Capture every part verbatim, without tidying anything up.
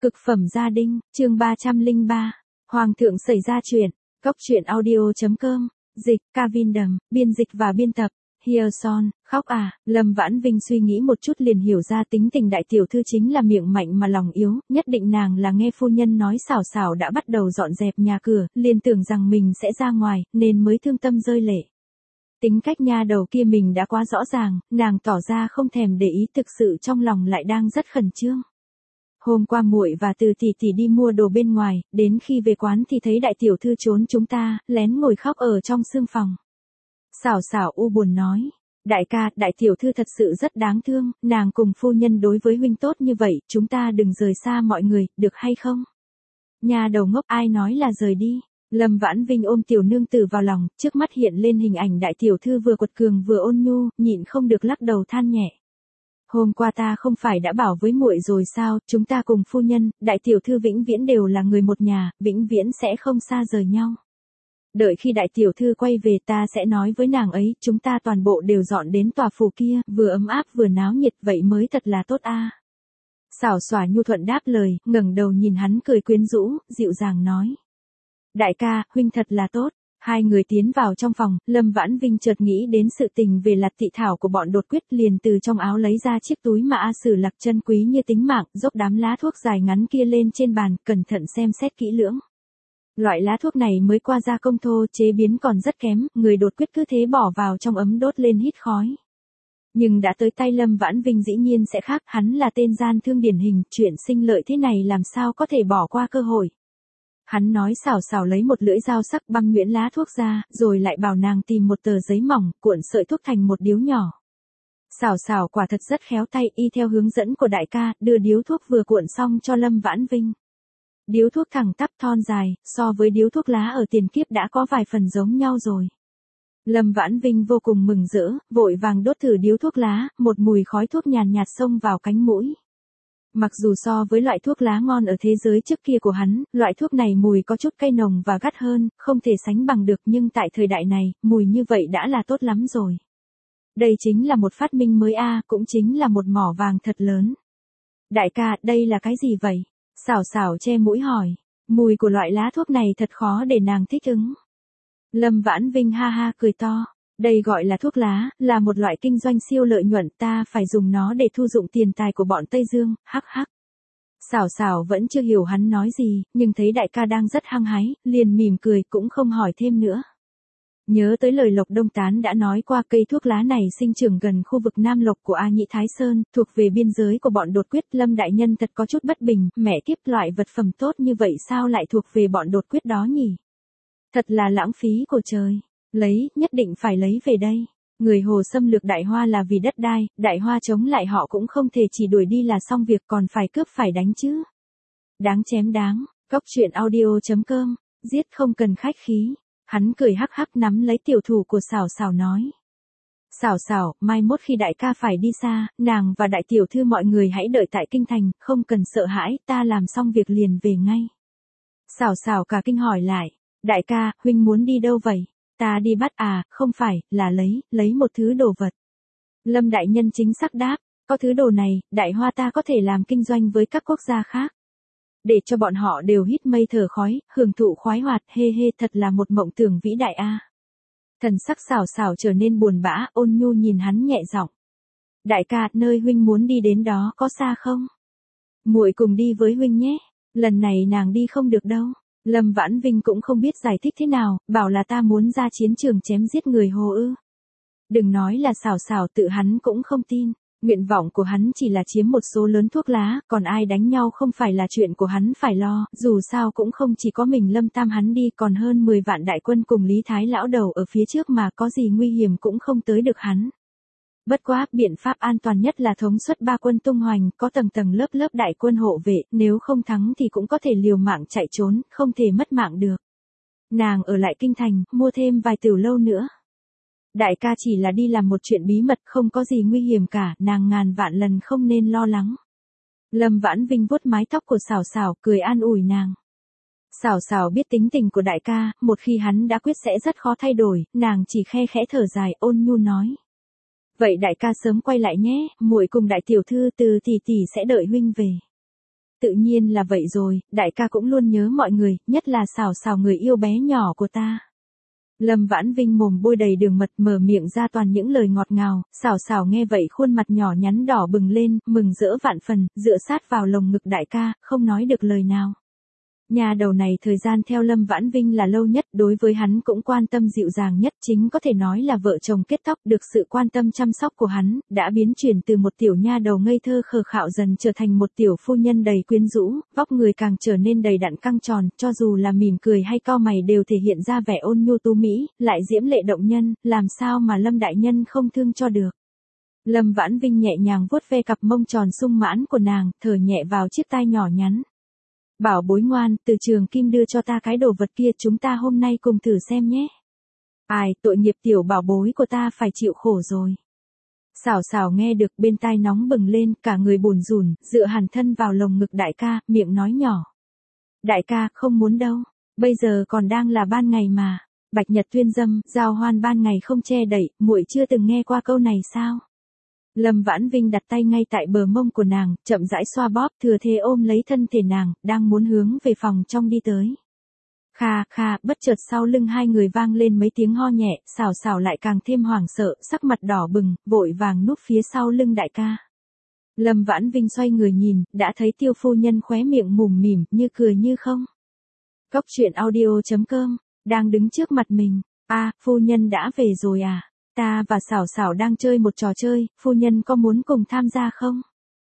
Cực phẩm gia đình, chương ba trăm lẻ ba. Hoàng thượng xảy ra chuyện. Cốc truyện audio.com. Dịch, Kavin Đầm, biên dịch và biên tập. Hierson, khóc à, Lâm Vãn Vinh suy nghĩ một chút liền hiểu ra tính tình đại tiểu thư chính là miệng mạnh mà lòng yếu, nhất định nàng là nghe phu nhân nói xảo xảo đã bắt đầu dọn dẹp nhà cửa, liền tưởng rằng mình sẽ ra ngoài, nên mới thương tâm rơi lệ. Tính cách nha đầu kia mình đã quá rõ ràng, nàng tỏ ra không thèm để ý, thực sự trong lòng lại đang rất khẩn trương. Hôm qua muội và Từ tỷ tỷ đi mua đồ bên ngoài, đến khi về quán thì thấy đại tiểu thư trốn chúng ta, lén ngồi khóc ở trong sương phòng. Xảo xảo u buồn nói, đại ca, đại tiểu thư thật sự rất đáng thương, nàng cùng phu nhân đối với huynh tốt như vậy, chúng ta đừng rời xa mọi người, được hay không? Nhà đầu ngốc, ai nói là rời đi? Lâm Vãn Vinh ôm tiểu nương tử vào lòng, trước mắt hiện lên hình ảnh đại tiểu thư vừa quật cường vừa ôn nhu, nhịn không được lắc đầu than nhẹ. Hôm qua ta không phải đã bảo với muội rồi sao, chúng ta cùng phu nhân, đại tiểu thư vĩnh viễn đều là người một nhà, vĩnh viễn sẽ không xa rời nhau. Đợi khi đại tiểu thư quay về ta sẽ nói với nàng ấy, chúng ta toàn bộ đều dọn đến tòa phủ kia, vừa ấm áp vừa náo nhiệt, vậy mới thật là tốt a. Xảo xỏa nhu thuận đáp lời, ngẩng đầu nhìn hắn cười quyến rũ, dịu dàng nói. Đại ca, huynh thật là tốt. Hai người tiến vào trong phòng, Lâm Vãn Vinh chợt nghĩ đến sự tình về Lạt Thị Thảo của bọn đột quyết, liền từ trong áo lấy ra chiếc túi mà A Sử Lạc chân quý như tính mạng, dốc đám lá thuốc dài ngắn kia lên trên bàn, cẩn thận xem xét kỹ lưỡng. Loại lá thuốc này mới qua gia công thô, chế biến còn rất kém, người đột quyết cứ thế bỏ vào trong ấm đốt lên hít khói. Nhưng đã tới tay Lâm Vãn Vinh dĩ nhiên sẽ khác, hắn là tên gian thương điển hình, chuyện sinh lợi thế này làm sao có thể bỏ qua cơ hội. Hắn nói xảo xảo lấy một lưỡi dao sắc băm nhuyễn lá thuốc ra, rồi lại bảo nàng tìm một tờ giấy mỏng, cuộn sợi thuốc thành một điếu nhỏ. Xảo xảo quả thật rất khéo tay, y theo hướng dẫn của đại ca, đưa điếu thuốc vừa cuộn xong cho Lâm Vãn Vinh. Điếu thuốc thẳng tắp thon dài, so với điếu thuốc lá ở tiền kiếp đã có vài phần giống nhau rồi. Lâm Vãn Vinh vô cùng mừng rỡ, vội vàng đốt thử điếu thuốc lá, một mùi khói thuốc nhàn nhạt xông vào cánh mũi. Mặc dù so với loại thuốc lá ngon ở thế giới trước kia của hắn, loại thuốc này mùi có chút cay nồng và gắt hơn, không thể sánh bằng được, nhưng tại thời đại này, mùi như vậy đã là tốt lắm rồi. Đây chính là một phát minh mới a, cũng chính là một mỏ vàng thật lớn. Đại ca, đây là cái gì vậy? Xảo xảo che mũi hỏi, mùi của loại lá thuốc này thật khó để nàng thích ứng. Lâm Vãn Vinh ha ha cười to. Đây gọi là thuốc lá, là một loại kinh doanh siêu lợi nhuận, ta phải dùng nó để thu dụng tiền tài của bọn Tây Dương, hắc hắc. Xảo xảo vẫn chưa hiểu hắn nói gì, nhưng thấy đại ca đang rất hăng hái, liền mỉm cười cũng không hỏi thêm nữa. Nhớ tới lời Lộc Đông Tán đã nói qua, cây thuốc lá này sinh trưởng gần khu vực Nam Lộc của A Nhĩ Thái Sơn, thuộc về biên giới của bọn đột quyết. Lâm đại nhân thật có chút bất bình, mẹ kiếp, loại vật phẩm tốt như vậy sao lại thuộc về bọn đột quyết đó nhỉ? Thật là lãng phí của trời. Lấy, nhất định phải lấy về đây. Người Hồ xâm lược Đại Hoa là vì đất đai, Đại Hoa chống lại họ cũng không thể chỉ đuổi đi là xong việc, còn phải cướp phải đánh chứ. Đáng chém đáng. Cốc truyện audio.com. Giết không cần khách khí. Hắn cười hắc hắc nắm lấy tiểu thủ của xảo xảo nói. Xảo xảo, mai mốt khi đại ca phải đi xa, nàng và đại tiểu thư mọi người hãy đợi tại kinh thành, không cần sợ hãi, ta làm xong việc liền về ngay. Xảo xảo cả kinh hỏi lại. Đại ca, huynh muốn đi đâu vậy? Ta đi bắt à, không phải, là lấy, lấy một thứ đồ vật. Lâm đại nhân chính xác đáp, có thứ đồ này, Đại Hoa ta có thể làm kinh doanh với các quốc gia khác. Để cho bọn họ đều hít mây thở khói, hưởng thụ khoái hoạt, hê hê, thật là một mộng tưởng vĩ đại a. Thần sắc xảo xảo trở nên buồn bã, ôn nhu nhìn hắn nhẹ giọng. Đại ca, nơi huynh muốn đi đến đó có xa không? Muội cùng đi với huynh nhé, lần này nàng đi không được đâu. Lâm Vãn Vinh cũng không biết giải thích thế nào, bảo là ta muốn ra chiến trường chém giết người Hồ ư. Đừng nói là xảo xảo, tự hắn cũng không tin. Nguyện vọng của hắn chỉ là chiếm một số lớn thuốc lá, còn ai đánh nhau không phải là chuyện của hắn phải lo, dù sao cũng không chỉ có mình Lâm Tam hắn đi, còn hơn mười vạn đại quân cùng Lý Thái lão đầu ở phía trước mà, có gì nguy hiểm cũng không tới được hắn. Bất quá, biện pháp an toàn nhất là thống suất ba quân tung hoành, có tầng tầng lớp lớp đại quân hộ vệ, nếu không thắng thì cũng có thể liều mạng chạy trốn, không thể mất mạng được. Nàng ở lại kinh thành, mua thêm vài tiểu lâu nữa. Đại ca chỉ là đi làm một chuyện bí mật, không có gì nguy hiểm cả, nàng ngàn vạn lần không nên lo lắng. Lâm Vãn Vinh vuốt mái tóc của xảo xảo, cười an ủi nàng. Xảo xảo biết tính tình của đại ca, một khi hắn đã quyết sẽ rất khó thay đổi, nàng chỉ khe khẽ thở dài, ôn nhu nói. Vậy đại ca sớm quay lại nhé, muội cùng đại tiểu thư Từ tỷ tỷ sẽ đợi huynh về. tự nhiên là vậy rồi, đại ca cũng luôn nhớ mọi người, nhất là Sảo Sảo người yêu bé nhỏ của ta. Lâm Vãn Vinh mồm bôi đầy đường mật mở miệng ra toàn những lời ngọt ngào, Sảo Sảo nghe vậy khuôn mặt nhỏ nhắn đỏ bừng lên, mừng rỡ vạn phần, dựa sát vào lồng ngực đại ca, không nói được lời nào. Nhà đầu này thời gian theo Lâm Vãn Vinh là lâu nhất, đối với hắn cũng quan tâm dịu dàng nhất, chính có thể nói là vợ chồng kết tóc, được sự quan tâm chăm sóc của hắn, đã biến chuyển từ một tiểu nha đầu ngây thơ khờ khạo dần trở thành một tiểu phu nhân đầy quyến rũ, vóc người càng trở nên đầy đặn căng tròn, cho dù là mỉm cười hay cau mày đều thể hiện ra vẻ ôn nhu tú mỹ, lại diễm lệ động nhân, làm sao mà Lâm đại nhân không thương cho được. Lâm Vãn Vinh nhẹ nhàng vuốt ve cặp mông tròn sung mãn của nàng, thở nhẹ vào chiếc tai nhỏ nhắn. Bảo bối ngoan, từ trường Kim đưa cho ta cái đồ vật kia, chúng ta hôm nay cùng thử xem nhé. Ai, tội nghiệp tiểu bảo bối của ta phải chịu khổ rồi. Sảo Sảo nghe được bên tai nóng bừng lên, cả người bùn rùn, dựa hẳn thân vào lồng ngực đại ca, miệng nói nhỏ. Đại ca, không muốn đâu, bây giờ còn đang là ban ngày mà, bạch nhật tuyên dâm, giao hoan ban ngày không che đậy, muội chưa từng nghe qua câu này sao? Lâm Vãn Vinh đặt tay ngay tại bờ mông của nàng, chậm rãi xoa bóp, thừa thế ôm lấy thân thể nàng, đang muốn hướng về phòng trong đi tới. Kha kha, bất chợt sau lưng hai người vang lên mấy tiếng ho nhẹ, Sảo Sảo lại càng thêm hoảng sợ, sắc mặt đỏ bừng, vội vàng núp phía sau lưng đại ca. Lâm Vãn Vinh xoay người nhìn, đã thấy Tiêu phu nhân khóe miệng mủm mỉm, như cười như không. Cốc truyện audio chấm com, đang đứng trước mặt mình. A, phu nhân đã về rồi à? Ta và Sảo Sảo đang chơi một trò chơi, phu nhân có muốn cùng tham gia không?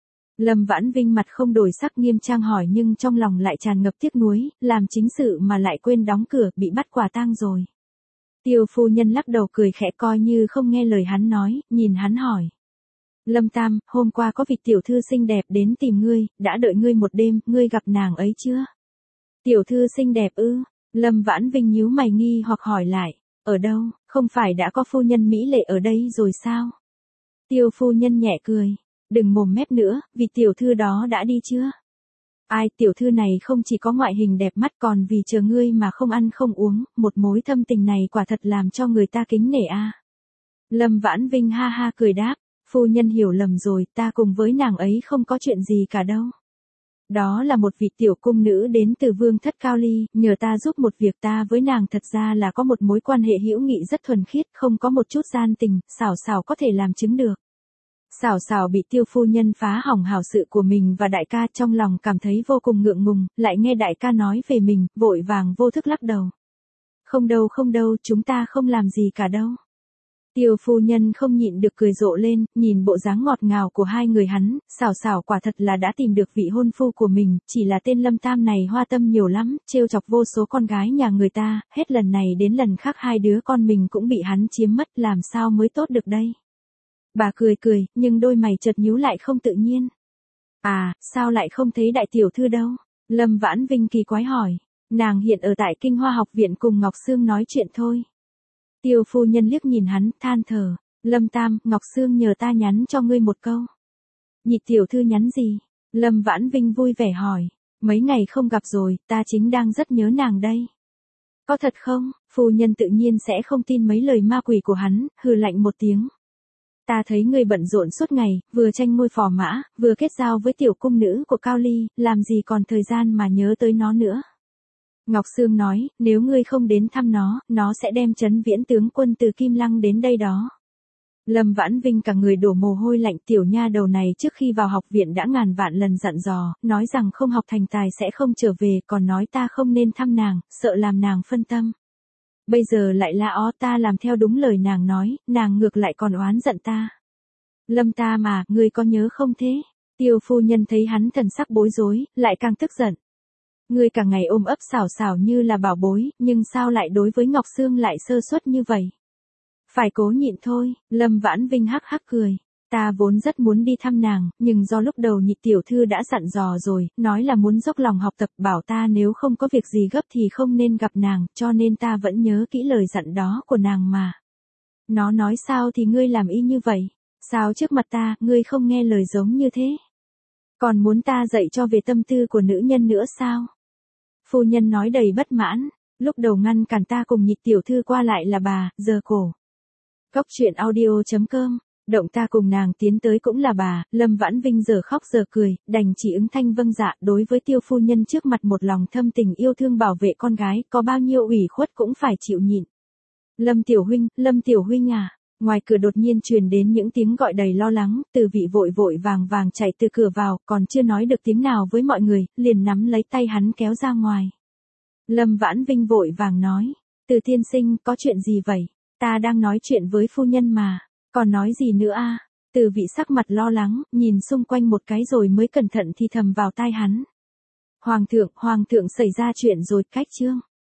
Lâm Vãn Vinh mặt không đổi sắc nghiêm trang hỏi, nhưng trong lòng lại tràn ngập tiếc nuối, làm chính sự mà lại quên đóng cửa, bị bắt quả tang rồi. Tiêu phu nhân lắc đầu cười khẽ coi như không nghe lời hắn nói, nhìn hắn hỏi. Lâm Tam, hôm qua có vị tiểu thư xinh đẹp đến tìm ngươi, đã đợi ngươi một đêm, ngươi gặp nàng ấy chưa? Tiểu thư xinh đẹp ư? Lâm Vãn Vinh nhíu mày nghi hoặc hỏi lại. Ở đâu, không phải đã có phu nhân mỹ lệ ở đây rồi sao? Tiêu phu nhân nhẹ cười. Đừng mồm mép nữa, vì tiểu thư đó đã đi chưa? Ai, tiểu thư này không chỉ có ngoại hình đẹp mắt còn vì chờ ngươi mà không ăn không uống, một mối thâm tình này quả thật làm cho người ta kính nể a. À. Lâm Vãn Vinh ha ha cười đáp, phu nhân hiểu lầm rồi, ta cùng với nàng ấy không có chuyện gì cả đâu. Đó là một vị tiểu cung nữ đến từ vương thất Cao Ly, nhờ ta giúp một việc, ta với nàng thật ra là có một mối quan hệ hữu nghị rất thuần khiết, không có một chút gian tình, Sảo Sảo có thể làm chứng được. Sảo Sảo bị Tiêu phu nhân phá hỏng hảo sự của mình và đại ca, trong lòng cảm thấy vô cùng ngượng ngùng, lại nghe đại ca nói về mình, vội vàng vô thức lắc đầu. Không đâu không đâu, chúng ta không làm gì cả đâu. Tiêu phu nhân không nhịn được cười rộ lên, nhìn bộ dáng ngọt ngào của hai người hắn, Sảo Sảo quả thật là đã tìm được vị hôn phu của mình, chỉ là tên Lâm Tam này hoa tâm nhiều lắm, trêu chọc vô số con gái nhà người ta, hết lần này đến lần khác hai đứa con mình cũng bị hắn chiếm mất, làm sao mới tốt được đây. Bà cười cười, nhưng đôi mày chợt nhíu lại không tự nhiên. À, sao lại không thấy đại tiểu thư đâu? Lâm Vãn Vinh kỳ quái hỏi. Nàng hiện ở tại Kinh Hoa học viện cùng Ngọc Sương nói chuyện thôi. Tiêu phu nhân liếc nhìn hắn, than thở. Lâm Tam, Ngọc Sương nhờ ta nhắn cho ngươi một câu. Nhị tiểu thư nhắn gì? Lâm Vãn Vinh vui vẻ hỏi. Mấy ngày không gặp rồi, ta chính đang rất nhớ nàng đây. Có thật không? Phu nhân tự nhiên sẽ không tin mấy lời ma quỷ của hắn, hừ lạnh một tiếng. Ta thấy ngươi bận rộn suốt ngày, vừa tranh ngôi phò mã, vừa kết giao với tiểu cung nữ của Cao Ly, làm gì còn thời gian mà nhớ tới nó nữa. Ngọc Sương nói, nếu ngươi không đến thăm nó, nó sẽ đem Trấn Viễn tướng quân từ Kim Lăng đến đây đó. Lâm Vãn Vinh cả người đổ mồ hôi lạnh, tiểu nha đầu này trước khi vào học viện đã ngàn vạn lần dặn dò, nói rằng không học thành tài sẽ không trở về, còn nói ta không nên thăm nàng, sợ làm nàng phân tâm. Bây giờ lại la ó ta làm theo đúng lời nàng nói, nàng ngược lại còn oán giận ta. Lâm ta mà, ngươi có nhớ không thế? Tiêu phu nhân thấy hắn thần sắc bối rối, lại càng tức giận. Ngươi cả ngày ôm ấp Sảo Sảo như là bảo bối, nhưng sao lại đối với Ngọc Sương lại sơ suất như vậy? Phải cố nhịn thôi, Lâm Vãn Vinh hắc hắc cười. Ta vốn rất muốn đi thăm nàng, nhưng do lúc đầu nhị tiểu thư đã dặn dò rồi, nói là muốn dốc lòng học tập, bảo ta nếu không có việc gì gấp thì không nên gặp nàng, cho nên ta vẫn nhớ kỹ lời dặn đó của nàng mà. Nó nói sao thì ngươi làm y như vậy, sao trước mặt ta, ngươi không nghe lời giống như thế? Còn muốn ta dạy cho về tâm tư của nữ nhân nữa sao? Phu nhân nói đầy bất mãn, lúc đầu ngăn cản ta cùng nhị tiểu thư qua lại là bà, giờ cổ. Cốc truyện audio chấm com Động ta cùng nàng tiến tới cũng là bà, Lâm Vãn Vinh giờ khóc giờ cười, đành chỉ ứng thanh vâng dạ. Đối với Tiêu phu nhân trước mặt một lòng thâm tình yêu thương bảo vệ con gái, có bao nhiêu ủy khuất cũng phải chịu nhịn. Lâm tiểu huynh, Lâm tiểu huynh à. Ngoài cửa đột nhiên truyền đến những tiếng gọi đầy lo lắng, Từ Vị vội vội vàng vàng chạy từ cửa vào, còn chưa nói được tiếng nào với mọi người, liền nắm lấy tay hắn kéo ra ngoài. Lâm Vãn Vinh vội vàng nói, Từ tiên sinh, có chuyện gì vậy? Ta đang nói chuyện với phu nhân mà, còn nói gì nữa a? Từ Vị sắc mặt lo lắng, nhìn xung quanh một cái rồi mới cẩn thận thì thầm vào tai hắn. Hoàng thượng, hoàng thượng xảy ra chuyện rồi, cách chương.